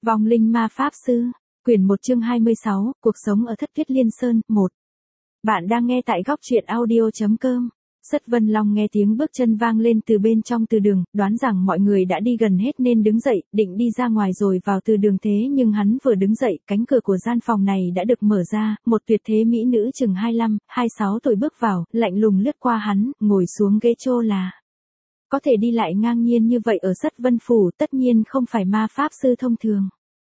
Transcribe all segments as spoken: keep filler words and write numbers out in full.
Vong linh ma pháp sư, quyển một chương hai mươi sáu, cuộc sống ở Thất Tuyết Liên Sơn, một. Bạn đang nghe tại góc truyện audio chấm com. Sất Vân Long nghe tiếng bước chân vang lên từ bên trong từ đường, đoán rằng mọi người đã đi gần hết nên đứng dậy, định đi ra ngoài rồi vào từ đường thế nhưng hắn vừa đứng dậy, cánh cửa của gian phòng này đã được mở ra, một tuyệt thế mỹ nữ chừng hai mươi lăm, hai mươi sáu tuổi bước vào, lạnh lùng lướt qua hắn, ngồi xuống ghế chô là. Có thể đi lại ngang nhiên như vậy ở Sất Vân Phủ tất nhiên không phải ma pháp sư thông thường.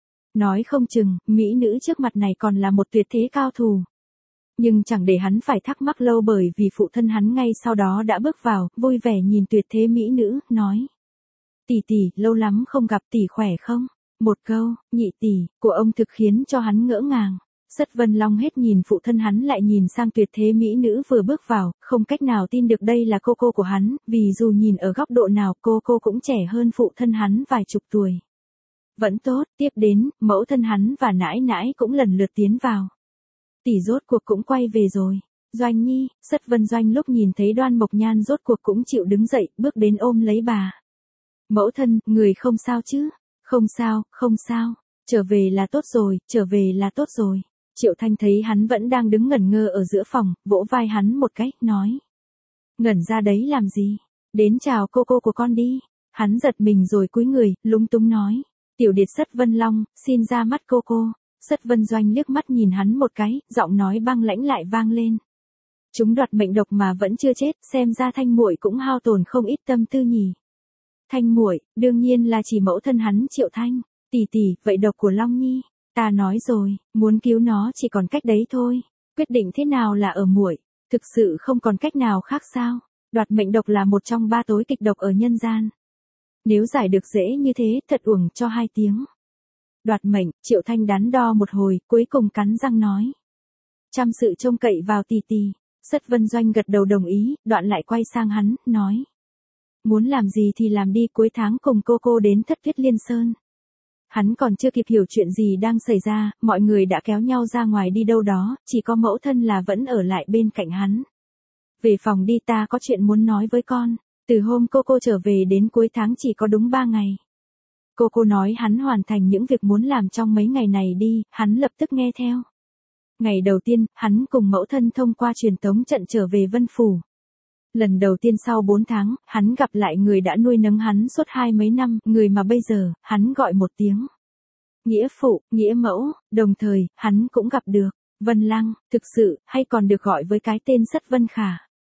Nói không chừng, mỹ nữ trước mặt này còn là một tuyệt thế cao thủ. Nhưng chẳng để hắn phải thắc mắc lâu bởi vì phụ thân hắn ngay sau đó đã bước vào, vui vẻ nhìn tuyệt thế mỹ nữ, nói. Tỷ tỷ, lâu lắm không gặp, tỷ khỏe không? Một câu, nhị tỷ, của ông thực khiến cho hắn ngỡ ngàng. Sất Vân Long hết nhìn phụ thân hắn lại nhìn sang tuyệt thế mỹ nữ vừa bước vào, không cách nào tin được đây là cô cô của hắn, vì dù nhìn ở góc độ nào cô cô cũng trẻ hơn phụ thân hắn vài chục tuổi. Vẫn tốt, tiếp đến, mẫu thân hắn và nãi nãi cũng lần lượt tiến vào. Tỷ rốt cuộc cũng quay về rồi. Doanh Nhi, Sất Vân Doanh lúc nhìn thấy Đoan Mộc Nhan rốt cuộc cũng chịu đứng dậy, bước đến ôm lấy bà. Mẫu thân, người không sao chứ? Không sao, không sao. Trở về là tốt rồi, trở về là tốt rồi. Triệu Thanh thấy hắn vẫn đang đứng ngẩn ngơ ở giữa phòng, vỗ vai hắn một cái, nói. Ngẩn ra đấy làm gì? Đến chào cô cô của con đi. Hắn giật mình rồi cúi người, lúng túng nói. Tiểu điệt Sất Vân Long, xin ra mắt cô cô. Sất Vân Doanh liếc mắt nhìn hắn một cái, giọng nói băng lãnh lại vang lên. Chúng đoạt mệnh độc mà vẫn chưa chết, xem ra Thanh muội cũng hao tổn không ít tâm tư nhỉ. Thanh muội, đương nhiên là chỉ mẫu thân hắn Triệu Thanh. Tỷ tỷ, vậy độc của Long Nhi, ta nói rồi, muốn cứu nó chỉ còn cách đấy thôi. Quyết định thế nào là ở muội, thực sự không còn cách nào khác sao? Đoạt mệnh độc là một trong ba tối kịch độc ở nhân gian. Nếu giải được dễ như thế, thật uổng cho hai tiếng. Đoạt mệnh, Triệu Thanh đắn đo một hồi, cuối cùng cắn răng nói. Chăm sự trông cậy vào tỷ tỷ. Sất Vân Doanh gật đầu đồng ý, đoạn lại quay sang hắn, nói. Muốn làm gì thì làm đi, cuối tháng cùng cô cô đến Thất Tuyết Liên Sơn. Hắn còn chưa kịp hiểu chuyện gì đang xảy ra, mọi người đã kéo nhau ra ngoài đi đâu đó, chỉ có mẫu thân là vẫn ở lại bên cạnh hắn. Về phòng đi, ta có chuyện muốn nói với con. Từ hôm cô cô trở về đến cuối tháng chỉ có đúng ba ngày. Cô cô nói hắn hoàn thành những việc muốn làm trong mấy ngày này đi, hắn lập tức nghe theo. Ngày đầu tiên, hắn cùng mẫu thân thông qua truyền tống trận trở về Vân Phủ. Lần đầu tiên sau bốn tháng, hắn gặp lại người đã nuôi nấng hắn suốt hai mấy năm, người mà bây giờ, hắn gọi một tiếng. Nghĩa phụ, nghĩa mẫu, đồng thời, hắn cũng gặp được, Vân Lăng, thực sự, hay còn được gọi với cái tên Sất Vân Khả.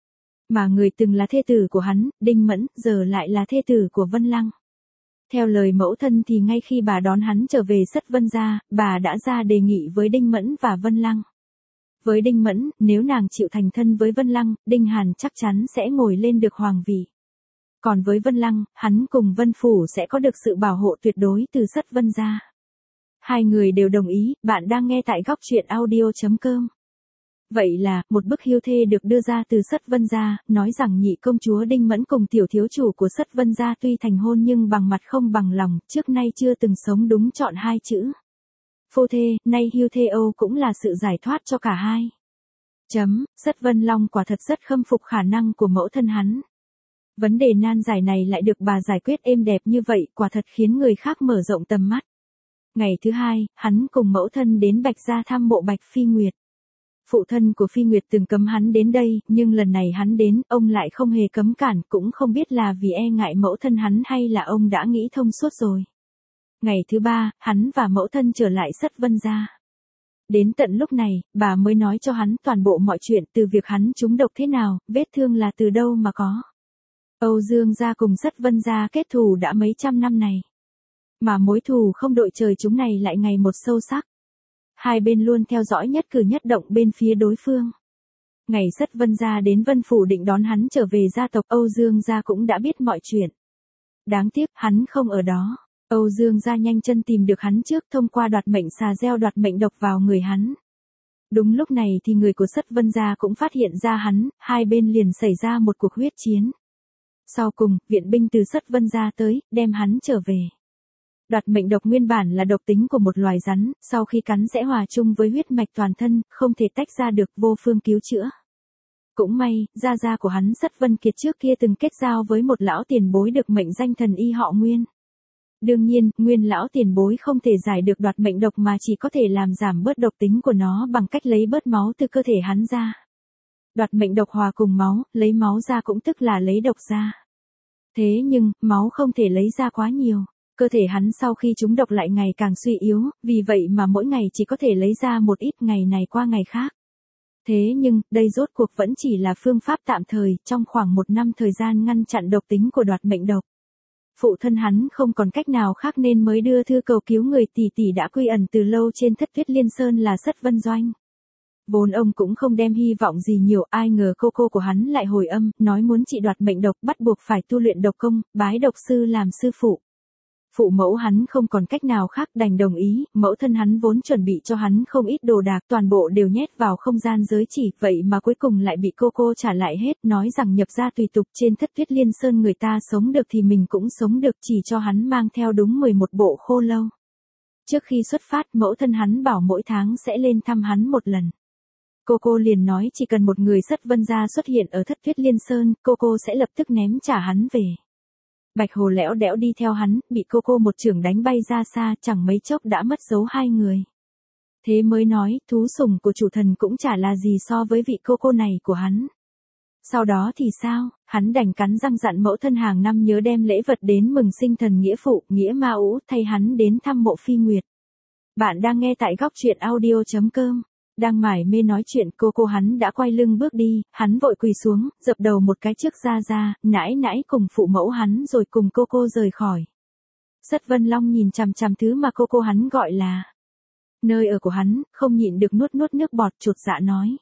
Mà người từng là thê tử của hắn, Đinh Mẫn, giờ lại là thê tử của Vân Lăng. Theo lời mẫu thân thì ngay khi bà đón hắn trở về Sất Vân gia, bà đã ra đề nghị với Đinh Mẫn và Vân Lăng. Với Đinh Mẫn, nếu nàng chịu thành thân với Vân Lăng, Đinh Hàn chắc chắn sẽ ngồi lên được hoàng vị. Còn với Vân Lăng, hắn cùng Vân Phủ sẽ có được sự bảo hộ tuyệt đối từ Sất Vân gia. Hai người đều đồng ý, bạn đang nghe tại góc truyện audio chấm com. Vậy là, một bức hưu thê được đưa ra từ Sất Vân gia, nói rằng nhị công chúa Đinh Mẫn cùng tiểu thiếu chủ của Sất Vân gia tuy thành hôn nhưng bằng mặt không bằng lòng, trước nay chưa từng sống đúng trọn hai chữ. Phô thê, nay hưu thê Âu cũng là sự giải thoát cho cả hai. Chấm, Sất Vân Long quả thật rất khâm phục khả năng của mẫu thân hắn. Vấn đề nan giải này lại được bà giải quyết êm đẹp như vậy, quả thật khiến người khác mở rộng tầm mắt. Ngày thứ hai, hắn cùng mẫu thân đến Bạch gia thăm mộ Bạch Phi Nguyệt. Phụ thân của Phi Nguyệt từng cấm hắn đến đây, nhưng lần này hắn đến, ông lại không hề cấm cản, cũng không biết là vì e ngại mẫu thân hắn hay là ông đã nghĩ thông suốt rồi. Ngày thứ ba, hắn và mẫu thân trở lại Sất Vân gia. Đến tận lúc này, bà mới nói cho hắn toàn bộ mọi chuyện, từ việc hắn trúng độc thế nào, vết thương là từ đâu mà có. Âu Dương gia cùng Sất Vân gia kết thù đã mấy trăm năm này. Mà mối thù không đội trời chúng này lại ngày một sâu sắc. Hai bên luôn theo dõi nhất cử nhất động bên phía đối phương. Ngày Sất Vân gia đến Vân Phủ định đón hắn trở về gia tộc, Âu Dương gia cũng đã biết mọi chuyện. Đáng tiếc, hắn không ở đó. Âu Dương gia nhanh chân tìm được hắn trước, thông qua đoạt mệnh xà gieo đoạt mệnh độc vào người hắn. Đúng lúc này thì người của Sất Vân gia cũng phát hiện ra hắn, hai bên liền xảy ra một cuộc huyết chiến. Sau cùng, viện binh từ Sất Vân gia tới, đem hắn trở về. Đoạt mệnh độc nguyên bản là độc tính của một loài rắn, sau khi cắn sẽ hòa chung với huyết mạch toàn thân, không thể tách ra được, vô phương cứu chữa. Cũng may, gia gia của hắn Sất Vân Kiệt trước kia từng kết giao với một lão tiền bối được mệnh danh thần y họ Nguyên. Đương nhiên, nguyên lão tiền bối không thể giải được đoạt mệnh độc mà chỉ có thể làm giảm bớt độc tính của nó bằng cách lấy bớt máu từ cơ thể hắn ra. Đoạt mệnh độc hòa cùng máu, lấy máu ra cũng tức là lấy độc ra. Thế nhưng, máu không thể lấy ra quá nhiều. Cơ thể hắn sau khi trúng độc lại ngày càng suy yếu, vì vậy mà mỗi ngày chỉ có thể lấy ra một ít, ngày này qua ngày khác. Thế nhưng, đây rốt cuộc vẫn chỉ là phương pháp tạm thời, trong khoảng một năm thời gian ngăn chặn độc tính của đoạt mệnh độc. Phụ thân hắn không còn cách nào khác nên mới đưa thư cầu cứu người tỷ tỷ đã quy ẩn từ lâu trên Thất Tuyết Liên Sơn là Sất Vân Doanh. Vốn ông cũng không đem hy vọng gì nhiều, ai ngờ cô cô của hắn lại hồi âm, nói muốn trị đoạt mệnh độc bắt buộc phải tu luyện độc công, bái độc sư làm sư phụ. Phụ mẫu hắn không còn cách nào khác đành đồng ý, mẫu thân hắn vốn chuẩn bị cho hắn không ít đồ đạc toàn bộ đều nhét vào không gian giới chỉ, vậy mà cuối cùng lại bị cô cô trả lại hết, nói rằng nhập gia tùy tục trên Thất Tuyết Liên Sơn người ta sống được thì mình cũng sống được, chỉ cho hắn mang theo đúng mười một bộ khô lâu. Trước khi xuất phát mẫu thân hắn bảo mỗi tháng sẽ lên thăm hắn một lần. Cô cô liền nói chỉ cần một người Sất Vân gia xuất hiện ở Thất Tuyết Liên Sơn, cô cô sẽ lập tức ném trả hắn về. Bạch Hồ lẽo đẽo đi theo hắn, bị cô cô một chưởng đánh bay ra xa, chẳng mấy chốc đã mất dấu hai người. Thế mới nói, thú sủng của chủ thần cũng chả là gì so với vị cô cô này của hắn. Sau đó thì sao, hắn đành cắn răng dặn mẫu thân hàng năm nhớ đem lễ vật đến mừng sinh thần nghĩa phụ, nghĩa ma ũ, thay hắn đến thăm mộ Phi Nguyệt. Bạn đang nghe tại góc truyện audio chấm com. Đang mải mê nói chuyện cô cô hắn đã quay lưng bước đi, hắn vội quỳ xuống, dập đầu một cái trước ra ra, nãi nãi cùng phụ mẫu hắn rồi cùng cô cô rời khỏi. Sất Vân Long nhìn chằm chằm thứ mà cô cô hắn gọi là nơi ở của hắn, không nhịn được nuốt nuốt nước bọt chột dạ nói.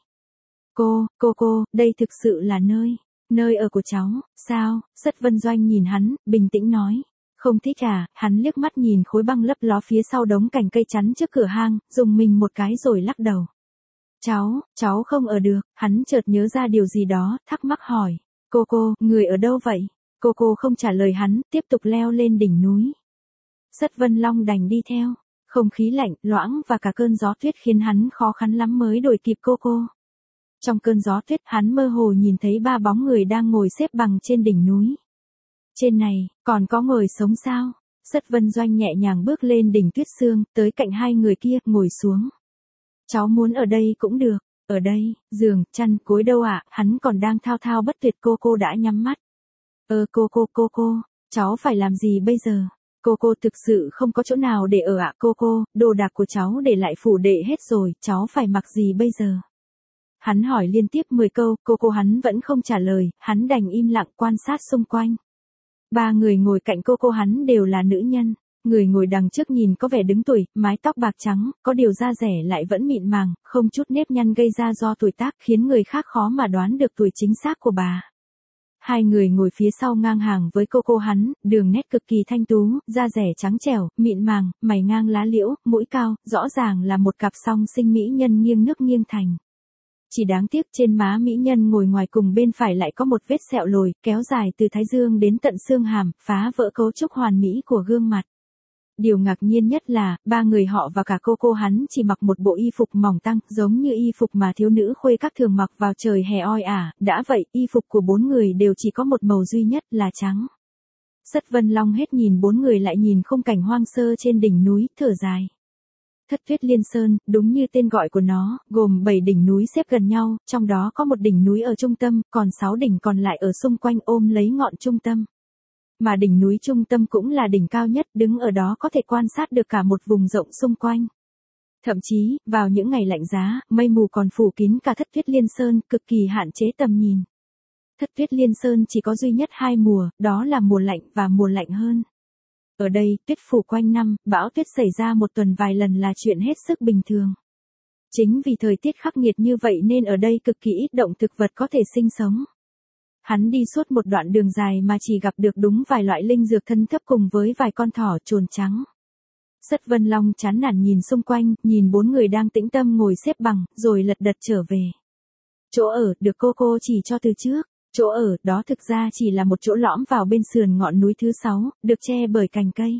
Cô, cô cô, đây thực sự là nơi, nơi ở của cháu, sao? Sất Vân Doanh nhìn hắn, bình tĩnh nói. Không thích à, hắn liếc mắt nhìn khối băng lấp ló phía sau đống cành cây chắn trước cửa hang, dùng mình một cái rồi lắc đầu. Cháu, cháu không ở được, hắn chợt nhớ ra điều gì đó, thắc mắc hỏi. Cô cô, người ở đâu vậy? Cô cô không trả lời hắn, tiếp tục leo lên đỉnh núi. Sất Vân Long đành đi theo. Không khí lạnh, loãng và cả cơn gió tuyết khiến hắn khó khăn lắm mới đuổi kịp cô cô. Trong cơn gió tuyết hắn mơ hồ nhìn thấy ba bóng người đang ngồi xếp bằng trên đỉnh núi. Trên này, còn có người sống sao? Sất Vân Doanh nhẹ nhàng bước lên đỉnh tuyết sương, tới cạnh hai người kia, ngồi xuống. Cháu muốn ở đây cũng được, ở đây, giường, chăn, gối đâu ạ, à? Hắn còn đang thao thao bất tuyệt cô cô đã nhắm mắt. Ơ cô cô cô cô, cháu phải làm gì bây giờ? Cô cô thực sự không có chỗ nào để ở ạ à? Cô cô, đồ đạc của cháu để lại phủ đệ hết rồi, cháu phải mặc gì bây giờ? Hắn hỏi liên tiếp mười câu, cô cô hắn vẫn không trả lời, hắn đành im lặng quan sát xung quanh. Ba người ngồi cạnh cô cô hắn đều là nữ nhân. Người ngồi đằng trước nhìn có vẻ đứng tuổi, mái tóc bạc trắng, có điều da rẻ lại vẫn mịn màng, không chút nếp nhăn gây ra do tuổi tác khiến người khác khó mà đoán được tuổi chính xác của bà. Hai người ngồi phía sau ngang hàng với cô cô hắn, đường nét cực kỳ thanh tú, da rẻ trắng trẻo, mịn màng, mày ngang lá liễu, mũi cao, rõ ràng là một cặp song sinh mỹ nhân nghiêng nước nghiêng thành. Chỉ đáng tiếc trên má mỹ nhân ngồi ngoài cùng bên phải lại có một vết sẹo lồi, kéo dài từ thái dương đến tận xương hàm, phá vỡ cấu trúc hoàn mỹ của gương mặt. Điều ngạc nhiên nhất là, ba người họ và cả cô cô hắn chỉ mặc một bộ y phục mỏng tang, giống như y phục mà thiếu nữ khuê các thường mặc vào trời hè oi ả, đã vậy, y phục của bốn người đều chỉ có một màu duy nhất là trắng. Sất Vân Long hết nhìn bốn người lại nhìn khung cảnh hoang sơ trên đỉnh núi, thở dài. Thất Tuyết Liên Sơn, đúng như tên gọi của nó, gồm bảy đỉnh núi xếp gần nhau, trong đó có một đỉnh núi ở trung tâm, còn sáu đỉnh còn lại ở xung quanh ôm lấy ngọn trung tâm. Mà đỉnh núi trung tâm cũng là đỉnh cao nhất, đứng ở đó có thể quan sát được cả một vùng rộng xung quanh. Thậm chí, vào những ngày lạnh giá, mây mù còn phủ kín cả Thất Tuyết Liên Sơn, cực kỳ hạn chế tầm nhìn. Thất Tuyết Liên Sơn chỉ có duy nhất hai mùa, đó là mùa lạnh và mùa lạnh hơn. Ở đây, tuyết phủ quanh năm, bão tuyết xảy ra một tuần vài lần là chuyện hết sức bình thường. Chính vì thời tiết khắc nghiệt như vậy nên ở đây cực kỳ ít động thực vật có thể sinh sống. Hắn đi suốt một đoạn đường dài mà chỉ gặp được đúng vài loại linh dược thân thấp cùng với vài con thỏ trồn trắng. Sất Vân Long chán nản nhìn xung quanh, nhìn bốn người đang tĩnh tâm ngồi xếp bằng, rồi lật đật trở về. Chỗ ở, được cô cô chỉ cho từ trước. Chỗ ở, đó thực ra chỉ là một chỗ lõm vào bên sườn ngọn núi thứ sáu, được che bởi cành cây.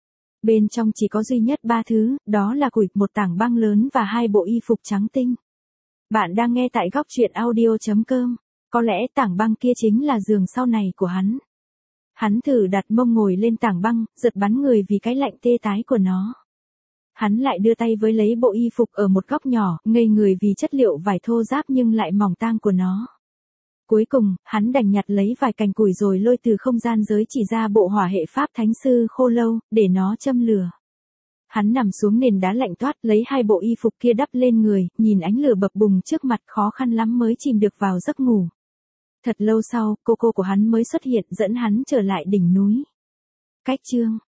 Bên trong chỉ có duy nhất ba thứ, đó là củi, một tảng băng lớn và hai bộ y phục trắng tinh. Bạn đang nghe tại góc truyện audio chấm com. Có lẽ tảng băng kia chính là giường sau này của hắn. Hắn thử đặt mông ngồi lên tảng băng, giật bắn người vì cái lạnh tê tái của nó. Hắn lại đưa tay với lấy bộ y phục ở một góc nhỏ, ngây người vì chất liệu vải thô ráp nhưng lại mỏng tang của nó. Cuối cùng, hắn đành nhặt lấy vài cành củi rồi lôi từ không gian giới chỉ ra bộ hỏa hệ pháp thánh sư khô lâu, để nó châm lửa. Hắn nằm xuống nền đá lạnh toát, lấy hai bộ y phục kia đắp lên người, nhìn ánh lửa bập bùng trước mặt khó khăn lắm mới chìm được vào giấc ngủ. Thật lâu sau, cô cô của hắn mới xuất hiện dẫn hắn trở lại đỉnh núi. Cách chương